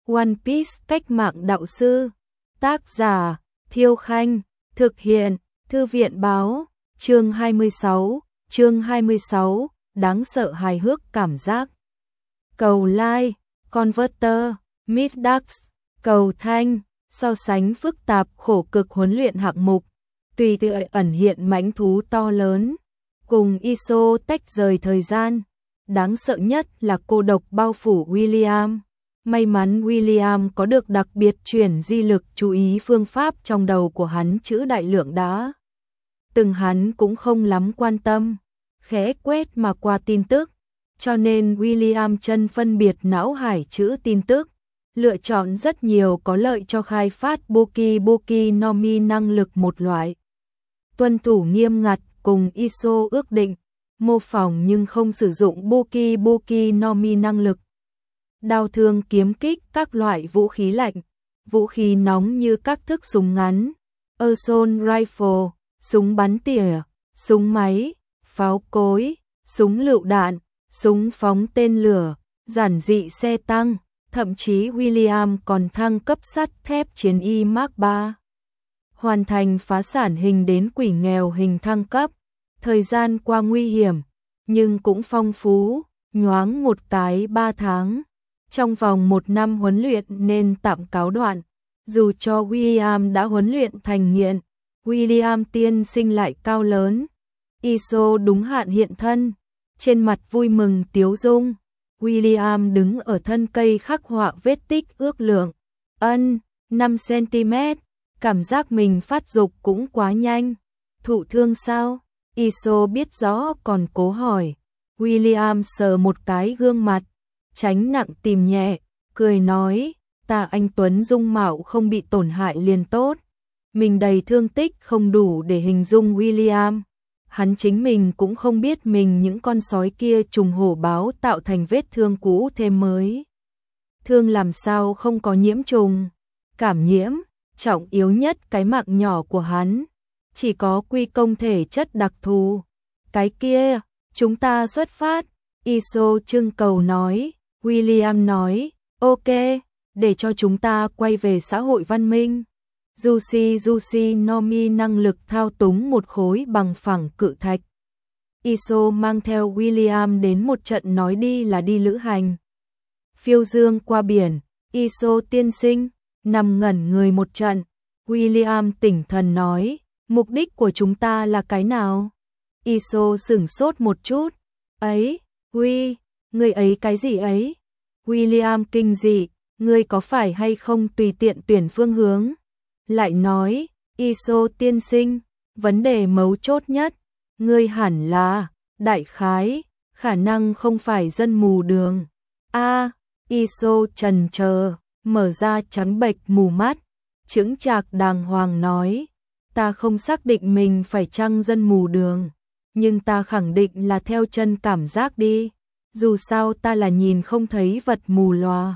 One Piece cách mạng đạo sư. Tác giả Thiêu Khanh. Thực hiện Thư viện Báo. Chương 26, đáng sợ hài hước cảm giác. Cầu like, Converter, Midax, cầu thanh, so sánh phức tạp khổ cực huấn luyện hạng mục, tùy tự ẩn hiện mãnh thú to lớn, cùng ISO tách rời thời gian. Đáng sợ nhất là cô độc bao phủ William. May mắn William có được đặc biệt chuyển di lực, chú ý phương pháp trong đầu của hắn chữ đại lượng đã từng hắn cũng không lắm quan tâm, khẽ quét mà qua tin tức, cho nên William chân phân biệt não hải chữ tin tức, lựa chọn rất nhiều có lợi cho khai phát Boki Nomi năng lực một loại. Tuân thủ nghiêm ngặt cùng ISO ước định, mô phỏng nhưng không sử dụng Boki Nomi năng lực. Đao thương kiếm kích các loại vũ khí lạnh, vũ khí nóng như các thức súng ngắn, assault rifle, súng bắn tỉa, súng máy, pháo cối, súng lựu đạn, súng phóng tên lửa, giản dị xe tăng, thậm chí William còn thăng cấp sắt thép chiến y Mark 3. Hoàn thành phá sản hình đến quỷ nghèo hình thăng cấp, thời gian qua nguy hiểm, nhưng cũng phong phú, nhoáng một cái 3 tháng. Trong vòng 1 năm huấn luyện nên tạm cáo đoạn, dù cho William đã huấn luyện thành nghiện, William tiên sinh lại cao lớn. ISO đúng hạn hiện thân, trên mặt vui mừng tiếu dung. William đứng ở thân cây khắc họa vết tích ước lượng, 5 cm, cảm giác mình phát dục cũng quá nhanh. Thụ thương sao? ISO biết rõ còn cố hỏi. William sờ một cái gương mặt, tránh nặng tìm nhẹ, cười nói, ta anh Tuấn dung mạo không bị tổn hại liền tốt. Mình đầy thương tích không đủ để hình dung William. Hắn chính mình cũng không biết mình những con sói kia trùng hổ báo tạo thành vết thương cũ thêm mới. Thương làm sao không có nhiễm trùng, cảm nhiễm, trọng yếu nhất cái mạng nhỏ của hắn. Chỉ có quy công thể chất đặc thù. Cái kia, chúng ta xuất phát, ISO trưng cầu nói. William nói, ok, để cho chúng ta quay về xã hội văn minh. Juicy Nomi năng lực thao túng một khối bằng phẳng cự thạch. ISO mang theo William đến một trận nói đi là đi lữ hành. Phiêu dương qua biển, ISO tiên sinh, nằm ngẩn người một trận. William tỉnh thần nói, mục đích của chúng ta là cái nào? ISO sửng sốt một chút. Ấy, người ấy cái gì ấy? William kinh dị, ngươi có phải hay không tùy tiện tuyển phương hướng? Lại nói, ISO tiên sinh, vấn đề mấu chốt nhất, ngươi hẳn là, đại khái, khả năng không phải dân mù đường. ISO trần chờ, mở ra trắng bệch mù mắt, chững chạc đàng hoàng nói, ta không xác định mình phải chăng dân mù đường, nhưng ta khẳng định là theo chân cảm giác đi, dù sao ta là nhìn không thấy vật mù lòa.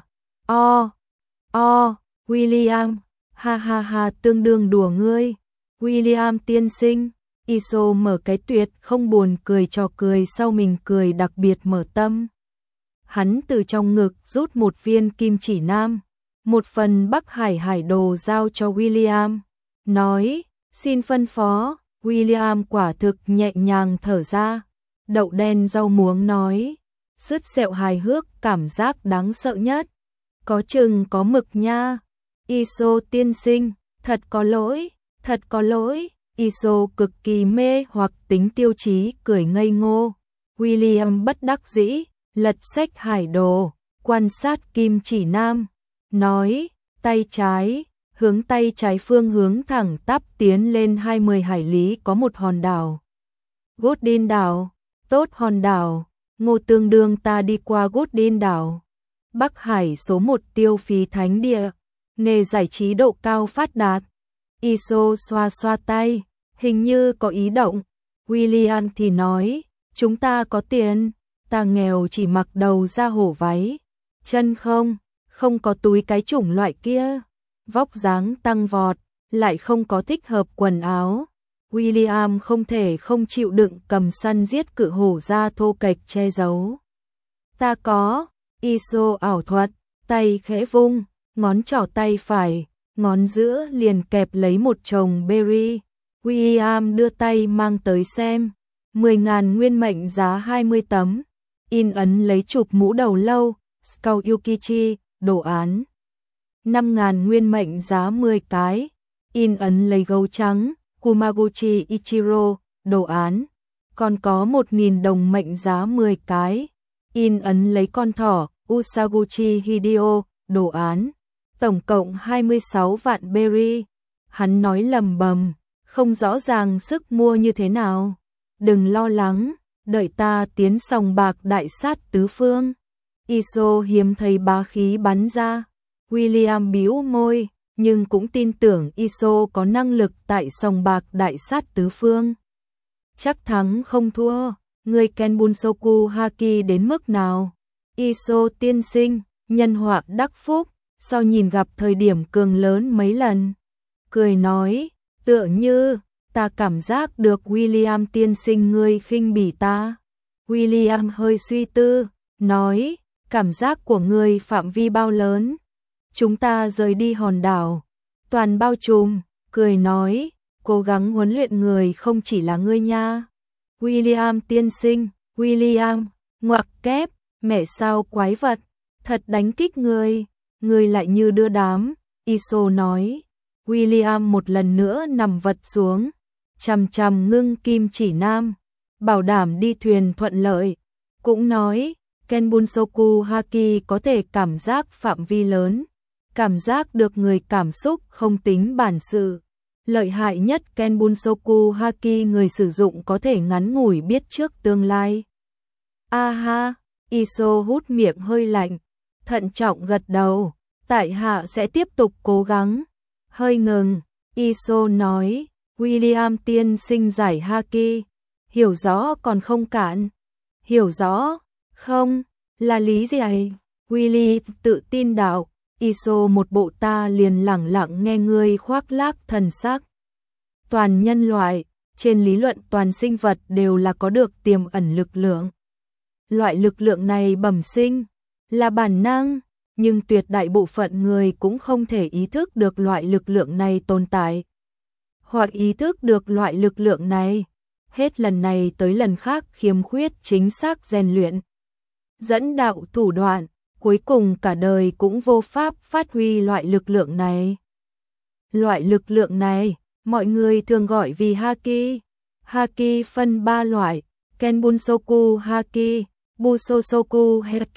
William, ha, tương đương đùa ngươi. William tiên sinh, ISO mở cái tuyệt không buồn cười trò cười sau mình cười đặc biệt mở tâm. Hắn từ trong ngực rút một viên kim chỉ nam, một phần Bắc Hải hải đồ giao cho William, nói, xin phân phó. William quả thực nhẹ nhàng thở ra, đậu đen rau muống nói, sứt sẹo hài hước cảm giác đáng sợ nhất, có chừng có mực nha. ISO tiên sinh, thật có lỗi, ISO cực kỳ mê hoặc tính tiêu chí cười ngây ngô. William bất đắc dĩ, lật sách hải đồ, quan sát kim chỉ nam, nói, tay trái, hướng tay trái phương hướng thẳng tắp tiến lên 20 hải lý có một hòn đảo. Godin đảo, tốt hòn đảo, Ngô tương đương ta đi qua Godin đảo. Bắc Hải số 1 tiêu phí thánh địa, nghề giải trí độ cao phát đạt. ISO xoa tay, hình như có ý động. William thì nói, chúng ta có tiền, ta nghèo chỉ mặc đầu da hổ váy, chân không có túi cái chủng loại kia, vóc dáng tăng vọt, lại không có thích hợp quần áo. William không thể không chịu đựng cầm săn giết cự hổ ra thô kệch che giấu. Ta có, ISO ảo thuật, tay khẽ vung, ngón trỏ tay phải, ngón giữa liền kẹp lấy một chồng berry. William đưa tay mang tới xem, 10.000 nguyên mệnh giá 20 tấm, in ấn lấy chụp mũ đầu lâu, Scout Yukichi, đồ án. 5.000 nguyên mệnh giá 10 cái, in ấn lấy gấu trắng, Kumaguchi Ichiro, đồ án. Còn có 1.000 đồng mệnh giá 10 cái, in ấn lấy con thỏ, Usaguchi Hideo, đồ án. Tổng cộng 26 vạn berry. Hắn nói lầm bầm, không rõ ràng sức mua như thế nào. Đừng lo lắng, đợi ta tiến sòng bạc đại sát tứ phương. Iso hiếm thấy bá khí bắn ra. William bĩu môi, nhưng cũng tin tưởng Iso có năng lực tại sòng bạc đại sát tứ phương. Chắc thắng không thua, người Ken Bunsoku Haki đến mức nào? Iso tiên sinh, nhân họa đắc phúc, so nhìn gặp thời điểm cường lớn mấy lần. Cười nói, tựa như, ta cảm giác được William tiên sinh ngươi khinh bỉ ta. William hơi suy tư, nói, cảm giác của ngươi phạm vi bao lớn? Chúng ta rời đi hòn đảo, toàn bao trùm, cười nói, cố gắng huấn luyện người không chỉ là ngươi nha. William tiên sinh, William, ngoặc kép, mẹ sao quái vật, thật đánh kích ngươi lại như đưa đám, Iso nói. William một lần nữa nằm vật xuống, chằm chằm ngưng kim chỉ nam, bảo đảm đi thuyền thuận lợi, cũng nói, Ken Bunsoku Haki có thể cảm giác phạm vi lớn, cảm giác được người cảm xúc không tính bản sự. Lợi hại nhất Ken Bunsoku Haki người sử dụng có thể ngắn ngủi biết trước tương lai. Aha, Iso hút miệng hơi lạnh, thận trọng gật đầu, tại hạ sẽ tiếp tục cố gắng. Hơi ngừng, Iso nói, William tiên sinh giải Haki, hiểu rõ còn không cạn. Hiểu rõ, không, là lý gì ấy? Willy tự tin đạo, Iso một bộ ta liền lẳng lặng nghe ngươi khoác lác thần sắc. Toàn nhân loại, trên lý luận toàn sinh vật đều là có được tiềm ẩn lực lượng. Loại lực lượng này bẩm sinh, là bản năng, nhưng tuyệt đại bộ phận người cũng không thể ý thức được loại lực lượng này tồn tại. Hoặc ý thức được loại lực lượng này, hết lần này tới lần khác khiếm khuyết chính xác rèn luyện. Dẫn đạo thủ đoạn, cuối cùng cả đời cũng vô pháp phát huy loại lực lượng này. Loại lực lượng này, mọi người thường gọi vì Haki. Haki phân 3 loại, Ken Bunsoku Haki, Busosoku Haki,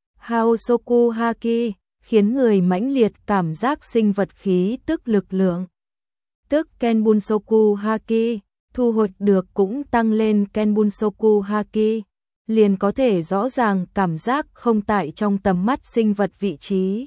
Haosoku Haki, khiến người mãnh liệt cảm giác sinh vật khí tức lực lượng. Tức Ken Bunsoku Haki, thu hoạch được cũng tăng lên Ken Bunsoku Haki, liền có thể rõ ràng cảm giác không tại trong tầm mắt sinh vật vị trí.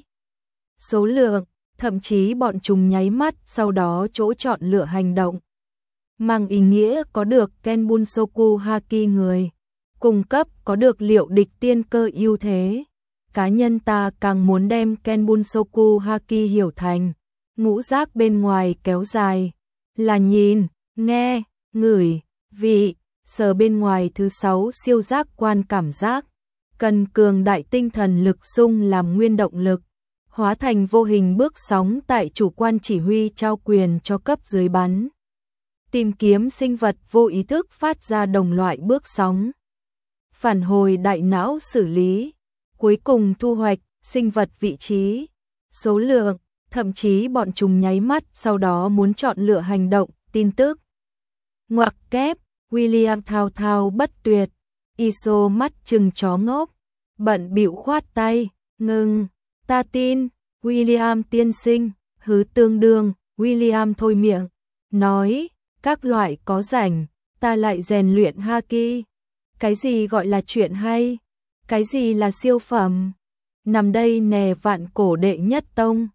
Số lượng, thậm chí bọn chúng nháy mắt sau đó chỗ chọn lựa hành động. Mang ý nghĩa có được Ken Bunsoku Haki người, cung cấp có được liệu địch tiên cơ ưu thế. Cá nhân ta càng muốn đem Ken Bunsoku Haki hiểu thành ngũ giác bên ngoài kéo dài, là nhìn, nghe, ngửi, vị, sờ bên ngoài thứ 6 siêu giác quan cảm giác, cần cường đại tinh thần lực xung làm nguyên động lực, hóa thành vô hình bước sóng tại chủ quan chỉ huy trao quyền cho cấp dưới bắn. Tìm kiếm sinh vật vô ý thức phát ra đồng loại bước sóng. Phản hồi đại não xử lý, cuối cùng thu hoạch sinh vật vị trí, số lượng, thậm chí bọn chúng nháy mắt sau đó muốn chọn lựa hành động, tin tức. Ngoặc kép, William thao thao bất tuyệt, Iso mắt trừng chó ngốc, bận bịu khoát tay, ngừng, ta tin, William tiên sinh, hứ tương đương, William thôi miệng, nói, các loại có rảnh, ta lại rèn luyện Haki. Cái gì gọi là chuyện hay? Cái gì là siêu phẩm? Nằm đây nè vạn cổ đệ nhất tông.